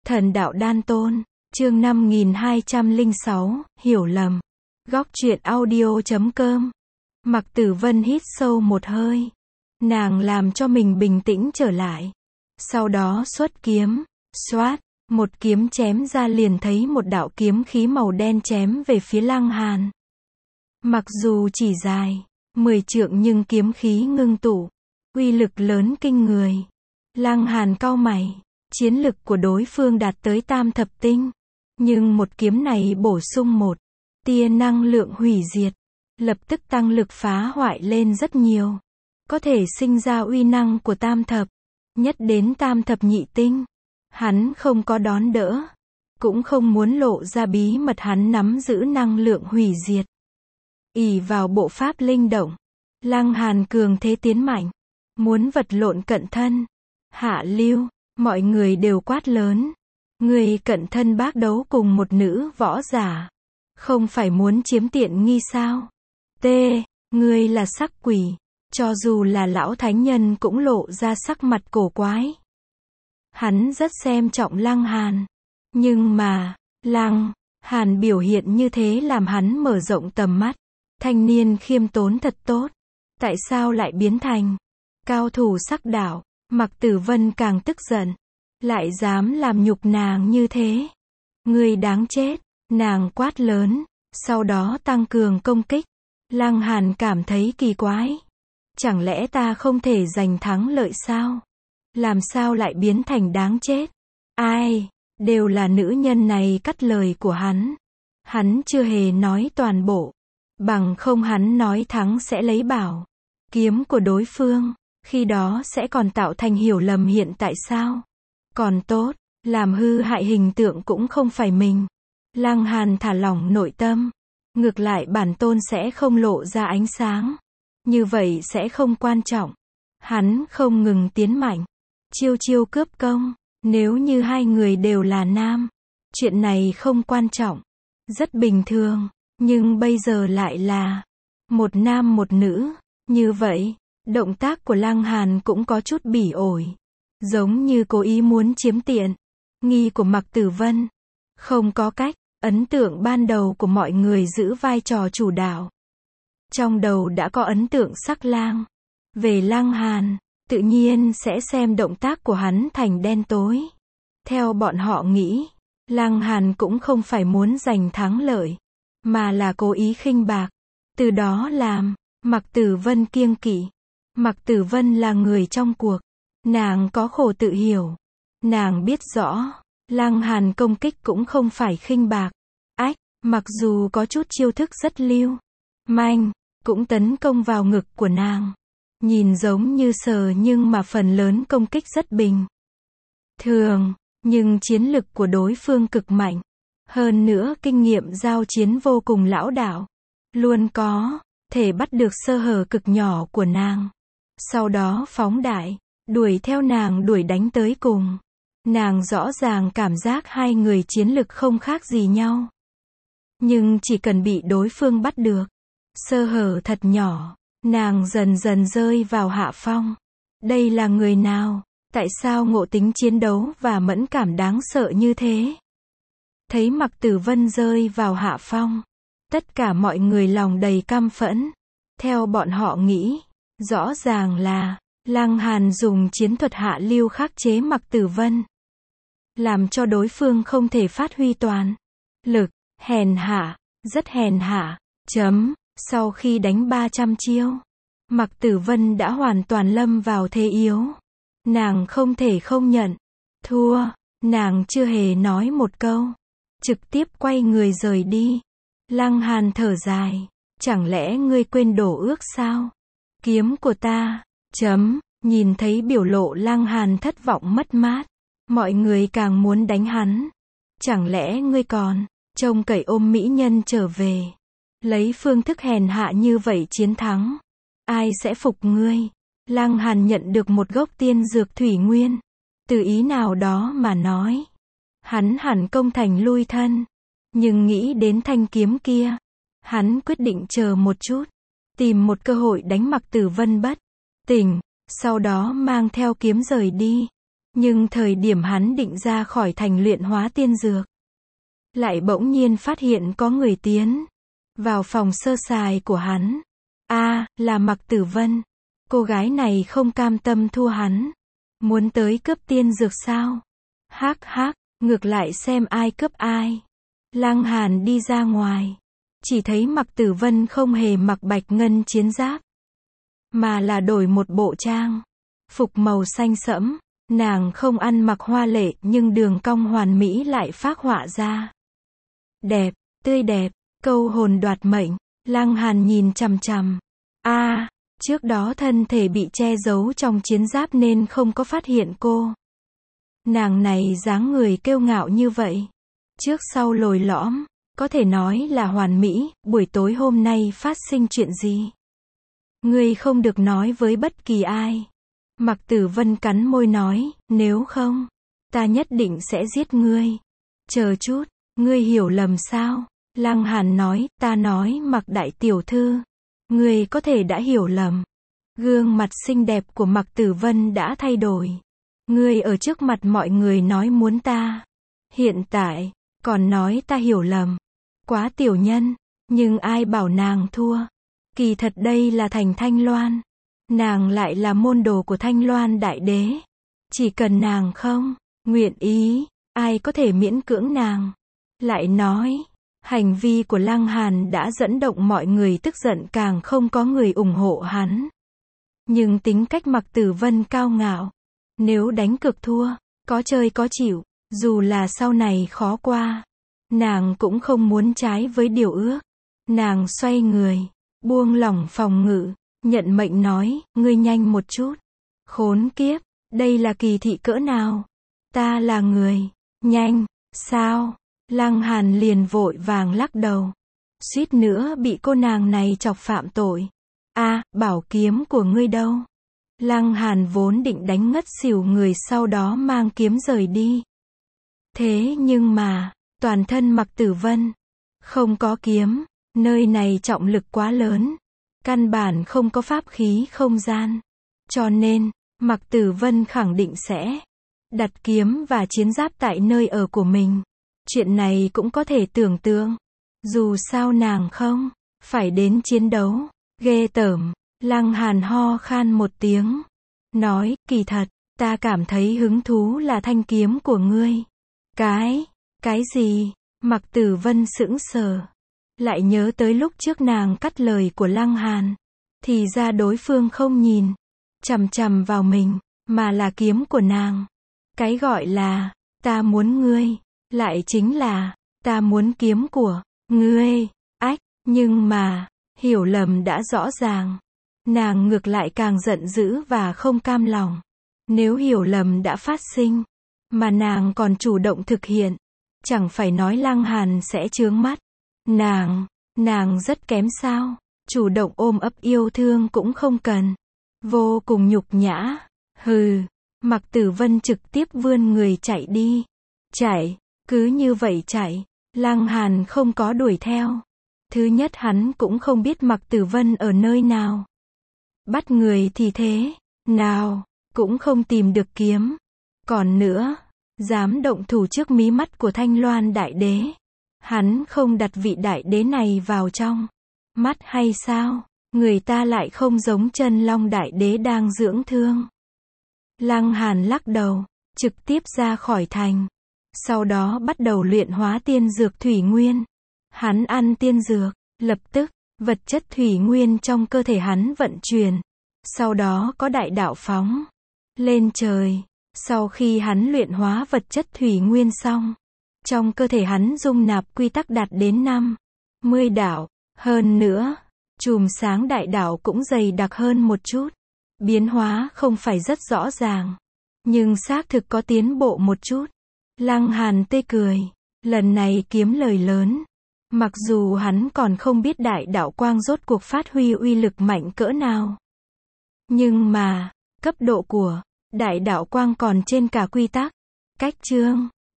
Thần đạo đan tôn, chương 5206, hiểu lầm. Góc truyện audio.com. Mạc Tử Vân hít sâu một hơi. Nàng làm cho mình bình tĩnh trở lại. Sau đó xuất kiếm, xoát, một kiếm chém ra liền thấy một đạo kiếm khí màu đen chém về phía Lăng Hàn. Mặc dù chỉ dài 10 trượng nhưng kiếm khí ngưng tụ, uy lực lớn kinh người. Lăng Hàn cau mày, chiến lực của đối phương đạt tới tam thập tinh, nhưng một kiếm này bổ sung một tia năng lượng hủy diệt, lập tức tăng lực phá hoại lên rất nhiều, có thể sinh ra uy năng của tam thập, nhất đến tam thập nhị tinh. Hắn không có đón đỡ, cũng không muốn lộ ra bí mật hắn nắm giữ năng lượng hủy diệt. Ỷ vào bộ pháp linh động, Lăng Hàn cường thế tiến mạnh, muốn vật lộn cận thân. Hạ Lưu, mọi người đều quát lớn. Người cận thân bác đấu cùng một nữ võ giả, không phải muốn chiếm tiện nghi sao? T, ngươi là sắc quỷ. Cho dù là lão thánh nhân cũng lộ ra sắc mặt cổ quái. Hắn rất xem trọng Lăng Hàn. Nhưng mà, Lăng Hàn biểu hiện như thế làm hắn mở rộng tầm mắt. Thanh niên khiêm tốn thật tốt. Tại sao lại biến thành cao thủ sắc đạo? Mạc Tử Vân càng tức giận. Lại dám làm nhục nàng như thế. Ngươi đáng chết. Nàng quát lớn. Sau đó tăng cường công kích. Lăng Hàn cảm thấy kỳ quái. Chẳng lẽ ta không thể giành thắng lợi sao? Làm sao lại biến thành đáng chết? Ai? Đều là nữ nhân này cắt lời của hắn. Hắn chưa hề nói toàn bộ. Bằng không hắn nói thắng sẽ lấy bảo kiếm của đối phương. Khi đó sẽ còn tạo thành hiểu lầm hiện tại sao? Còn tốt, làm hư hại hình tượng cũng không phải mình. Lăng Hàn thả lỏng nội tâm. Ngược lại bản tôn sẽ không lộ ra ánh sáng. Như vậy sẽ không quan trọng. Hắn không ngừng tiến mạnh. Chiêu chiêu cướp công. Nếu như hai người đều là nam, chuyện này không quan trọng. Rất bình thường. Nhưng bây giờ lại là một nam một nữ. Như vậy, động tác của Lăng Hàn cũng có chút bỉ ổi. Giống như cố ý muốn chiếm tiện nghi của Mạc Tử Vân. Không có cách, ấn tượng ban đầu của mọi người giữ vai trò chủ đạo. Trong đầu đã có ấn tượng sắc lang. Về Lăng Hàn, tự nhiên sẽ xem động tác của hắn thành đen tối. Theo bọn họ nghĩ, Lăng Hàn cũng không phải muốn giành thắng lợi, mà là cố ý khinh bạc. Từ đó làm Mạc Tử Vân kiêng kỵ. Mạc Tử Vân là người trong cuộc. Nàng có khổ tự hiểu. Nàng biết rõ, Lăng Hàn công kích cũng không phải khinh bạc. Ách, mặc dù có chút chiêu thức rất lưu manh, cũng tấn công vào ngực của nàng. Nhìn giống như sờ nhưng mà phần lớn công kích rất bình thường, nhưng chiến lực của đối phương cực mạnh. Hơn nữa kinh nghiệm giao chiến vô cùng lão đạo. Luôn có thể bắt được sơ hở cực nhỏ của nàng. Sau đó phóng đại, đuổi theo nàng đuổi đánh tới cùng. Nàng rõ ràng cảm giác hai người chiến lực không khác gì nhau. Nhưng chỉ cần bị đối phương bắt được, sơ hở thật nhỏ, nàng dần dần rơi vào hạ phong. Đây là người nào? Tại sao ngộ tính chiến đấu và mẫn cảm đáng sợ như thế? Thấy Mạc Tử Vân rơi vào hạ phong, tất cả mọi người lòng đầy căm phẫn. Theo bọn họ nghĩ, rõ ràng là Lăng Hàn dùng chiến thuật hạ lưu khắc chế Mạc Tử Vân, làm cho đối phương không thể phát huy toàn lực. Hèn hạ, rất hèn hạ. Sau khi đánh 300 chiêu, Mạc Tử Vân đã hoàn toàn lâm vào thế yếu. Nàng không thể không nhận thua. Nàng chưa hề nói một câu, trực tiếp quay người rời đi. Lăng Hàn thở dài. Chẳng lẽ ngươi quên đổ ước sao? Kiếm của ta. Nhìn thấy biểu lộ Lăng Hàn thất vọng mất mát, mọi người càng muốn đánh hắn. Chẳng lẽ ngươi còn trông cậy ôm mỹ nhân trở về, lấy phương thức hèn hạ như vậy chiến thắng? Ai sẽ phục ngươi? Lăng Hàn nhận được một gốc tiên dược thủy nguyên. Từ ý nào đó mà nói, hắn hẳn công thành lui thân. Nhưng nghĩ đến thanh kiếm kia, hắn quyết định chờ một chút, tìm một cơ hội đánh Mạc Tử Vân bất tỉnh, sau đó mang theo kiếm rời đi. Nhưng thời điểm hắn định ra khỏi thành luyện hóa tiên dược, lại bỗng nhiên phát hiện có người tiến vào phòng sơ sài của hắn. Là Mạc Tử Vân. Cô gái này không cam tâm thua hắn, muốn tới cướp tiên dược sao? Hắc hắc, ngược lại xem ai cướp ai. Lăng Hàn đi ra ngoài, chỉ thấy Mạc Tử Vân không hề mặc bạch ngân chiến giáp, mà là đổi một bộ trang phục màu xanh sẫm. Nàng không ăn mặc hoa lệ nhưng đường cong hoàn mỹ lại phác họa ra. Đẹp, tươi đẹp, câu hồn đoạt mệnh. Lăng Hàn nhìn chằm chằm. Trước đó thân thể bị che giấu trong chiến giáp nên không có phát hiện cô. Nàng này dáng người kiêu ngạo như vậy, trước sau lồi lõm, có thể nói là hoàn mỹ. Buổi tối hôm nay phát sinh chuyện gì? Ngươi không được nói với bất kỳ ai. Mạc Tử Vân cắn môi nói, nếu không, ta nhất định sẽ giết ngươi. Chờ chút, ngươi hiểu lầm sao? Lăng Hàn nói, ta nói Mạc đại tiểu thư, ngươi có thể đã hiểu lầm. Gương mặt xinh đẹp của Mạc Tử Vân đã thay đổi. Ngươi ở trước mặt mọi người nói muốn ta, hiện tại còn nói ta hiểu lầm. Quá tiểu nhân, nhưng ai bảo nàng thua? Kỳ thật đây là thành Thanh Loan, nàng lại là môn đồ của Thanh Loan đại đế. Chỉ cần nàng không nguyện ý, ai có thể miễn cưỡng nàng? Lại nói, hành vi của Lăng Hàn đã dẫn động mọi người tức giận, càng không có người ủng hộ hắn. Nhưng tính cách Mạc Tử Vân cao ngạo, nếu đánh cược thua, có chơi có chịu, dù là sau này khó qua, nàng cũng không muốn trái với điều ước. Nàng xoay người, buông lỏng phòng ngự, nhận mệnh nói, ngươi nhanh một chút. Khốn kiếp, đây là kỳ thị cỡ nào? Ta là người nhanh, sao? Lăng Hàn liền vội vàng lắc đầu, suýt nữa bị cô nàng này chọc phạm tội. Bảo kiếm của ngươi đâu? Lăng Hàn vốn định đánh ngất xỉu người sau đó mang kiếm rời đi. Thế nhưng mà, toàn thân Mạc Tử Vân không có kiếm, nơi này trọng lực quá lớn, căn bản không có pháp khí không gian. Cho nên, Mạc Tử Vân khẳng định sẽ đặt kiếm và chiến giáp tại nơi ở của mình. Chuyện này cũng có thể tưởng tượng. Dù sao nàng không phải đến chiến đấu. Ghê tởm. Lăng Hàn ho khan một tiếng, nói, kỳ thật, ta cảm thấy hứng thú là thanh kiếm của ngươi. Cái gì? Mạc Tử Vân sững sờ, lại nhớ tới lúc trước nàng cắt lời của Lăng Hàn, thì ra đối phương không nhìn chằm chằm vào mình, mà là kiếm của nàng. Cái gọi là, ta muốn ngươi, lại chính là, ta muốn kiếm của ngươi. Nhưng mà, hiểu lầm đã rõ ràng. Nàng ngược lại càng giận dữ và không cam lòng. Nếu hiểu lầm đã phát sinh, mà nàng còn chủ động thực hiện, chẳng phải nói Lăng Hàn sẽ chướng mắt. Nàng rất kém sao? Chủ động ôm ấp yêu thương cũng không cần. Vô cùng nhục nhã. Hừ. Mạc Tử Vân trực tiếp vươn người chạy đi. Cứ như vậy chạy. Lăng Hàn không có đuổi theo. Thứ nhất hắn cũng không biết Mạc Tử Vân ở nơi nào. Bắt người thì thế nào, cũng không tìm được kiếm. Còn nữa, dám động thủ trước mí mắt của Thanh Loan đại đế. Hắn không đặt vị đại đế này vào trong mắt hay sao? Người ta lại không giống Chân Long đại đế đang dưỡng thương. Lăng Hàn lắc đầu, trực tiếp ra khỏi thành. Sau đó bắt đầu luyện hóa tiên dược thủy nguyên. Hắn ăn tiên dược, lập tức, vật chất thủy nguyên trong cơ thể hắn vận chuyển. Sau đó có đại đạo phóng lên trời. Sau khi hắn luyện hóa vật chất thủy nguyên xong, trong cơ thể hắn dung nạp quy tắc đạt đến 50 đạo. Hơn nữa, chùm sáng đại đạo cũng dày đặc hơn một chút. Biến hóa không phải rất rõ ràng, nhưng xác thực có tiến bộ một chút. Lăng Hàn tươi cười, lần này kiếm lời lớn. Mặc dù hắn còn không biết đại đạo quang rốt cuộc phát huy uy lực mạnh cỡ nào. Nhưng mà, cấp độ của đại đạo quang còn trên cả quy tắc. Cách chương